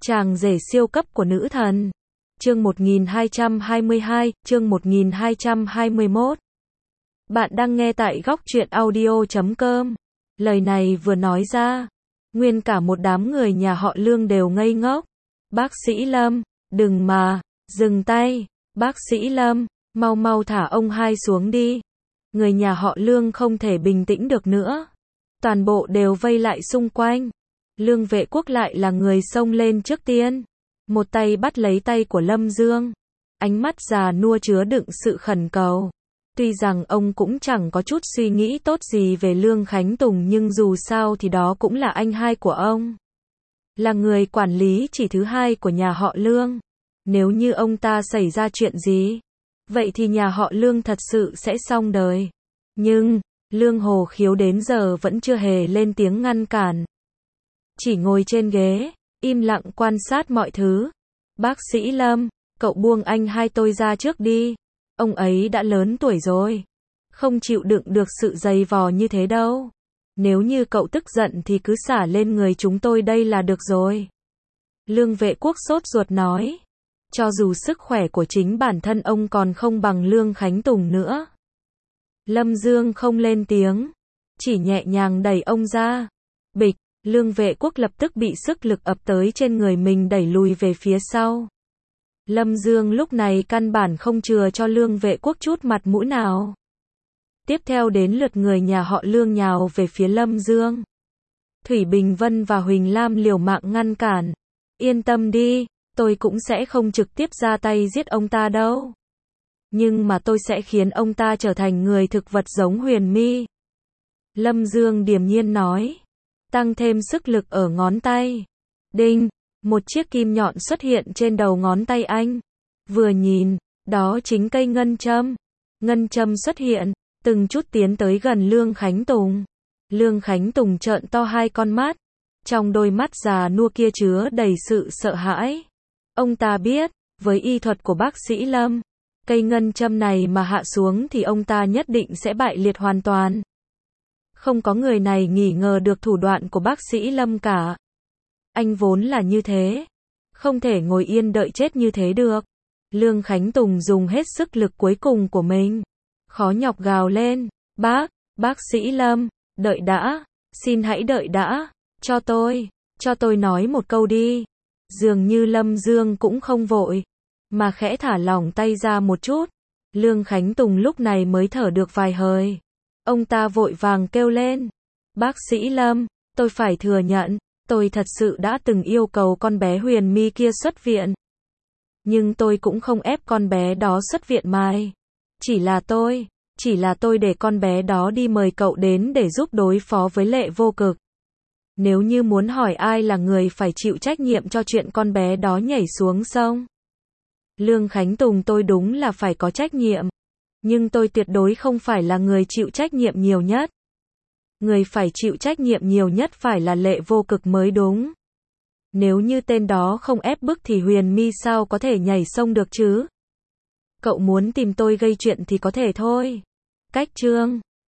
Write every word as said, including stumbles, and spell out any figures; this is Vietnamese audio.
Chàng rể siêu cấp của nữ thần. Chương một nghìn hai trăm hai mươi hai, chương một nghìn hai trăm hai mươi mốt. Bạn đang nghe tại góc truyện audio chấm com. Lời này vừa nói ra, nguyên cả một đám người nhà họ Lương đều ngây ngốc. Bác sĩ Lâm, đừng mà, dừng tay, bác sĩ Lâm, mau mau thả ông hai xuống đi. Người nhà họ Lương không thể bình tĩnh được nữa. Toàn bộ đều vây lại xung quanh. Lương Vệ Quốc lại là người xông lên trước tiên. Một tay bắt lấy tay của Lâm Dương. Ánh mắt già nua chứa đựng sự khẩn cầu. Tuy rằng ông cũng chẳng có chút suy nghĩ tốt gì về Lương Khánh Tùng, nhưng dù sao thì đó cũng là anh hai của ông. Là người quản lý chỉ thứ hai của nhà họ Lương. Nếu như ông ta xảy ra chuyện gì, vậy thì nhà họ Lương thật sự sẽ xong đời. Nhưng, Lương Hồ Khiếu đến giờ vẫn chưa hề lên tiếng ngăn cản. Chỉ ngồi trên ghế, im lặng quan sát mọi thứ. Bác sĩ Lâm, cậu buông anh hai tôi ra trước đi. Ông ấy đã lớn tuổi rồi. Không chịu đựng được sự dày vò như thế đâu. Nếu như cậu tức giận thì cứ xả lên người chúng tôi đây là được rồi. Lương Vệ Quốc sốt ruột nói. Cho dù sức khỏe của chính bản thân ông còn không bằng Lương Khánh Tùng nữa. Lâm Dương không lên tiếng, chỉ nhẹ nhàng đẩy ông ra. Bịch, Lương Vệ Quốc lập tức bị sức lực ập tới trên người mình đẩy lùi về phía sau. Lâm Dương lúc này căn bản không chừa cho Lương Vệ Quốc chút mặt mũi nào. Tiếp theo đến lượt người nhà họ Lương nhào về phía Lâm Dương. Thủy Bình Vân và Huỳnh Lam liều mạng ngăn cản. Yên tâm đi, tôi cũng sẽ không trực tiếp ra tay giết ông ta đâu. Nhưng mà tôi sẽ khiến ông ta trở thành người thực vật giống Huyền My. Lâm Dương điềm nhiên nói. Tăng thêm sức lực ở ngón tay. Đinh, một chiếc kim nhọn xuất hiện trên đầu ngón tay anh. Vừa nhìn, đó chính cây ngân châm. Ngân châm xuất hiện, từng chút tiến tới gần Lương Khánh Tùng. Lương Khánh Tùng trợn to hai con mắt. Trong đôi mắt già nua kia chứa đầy sự sợ hãi. Ông ta biết, với y thuật của bác sĩ Lâm, cây ngân châm này mà hạ xuống thì ông ta nhất định sẽ bại liệt hoàn toàn. Không có người này nghi ngờ được thủ đoạn của bác sĩ Lâm cả. Anh vốn là như thế. Không thể ngồi yên đợi chết như thế được. Lương Khánh Tùng dùng hết sức lực cuối cùng của mình. Khó nhọc gào lên. Bác, bác sĩ Lâm, đợi đã. Xin hãy đợi đã. Cho tôi, cho tôi nói một câu đi. Dường như Lâm Dương cũng không vội, mà khẽ thả lỏng tay ra một chút. Lương Khánh Tùng lúc này mới thở được vài hơi. Ông ta vội vàng kêu lên. Bác sĩ Lâm, tôi phải thừa nhận, tôi thật sự đã từng yêu cầu con bé Huyền My kia xuất viện. Nhưng tôi cũng không ép con bé đó xuất viện mai. Chỉ là tôi, chỉ là tôi để con bé đó đi mời cậu đến để giúp đối phó với Lệ Vô Cực. Nếu như muốn hỏi ai là người phải chịu trách nhiệm cho chuyện con bé đó nhảy xuống sông. Lương Khánh Tùng, tôi đúng là phải có trách nhiệm. Nhưng tôi tuyệt đối không phải là người chịu trách nhiệm nhiều nhất. Người phải chịu trách nhiệm nhiều nhất phải là Lệ Vô Cực mới đúng. Nếu như tên đó không ép bức thì Huyền My sao có thể nhảy sông được chứ? Cậu muốn tìm tôi gây chuyện thì có thể thôi. Cách chương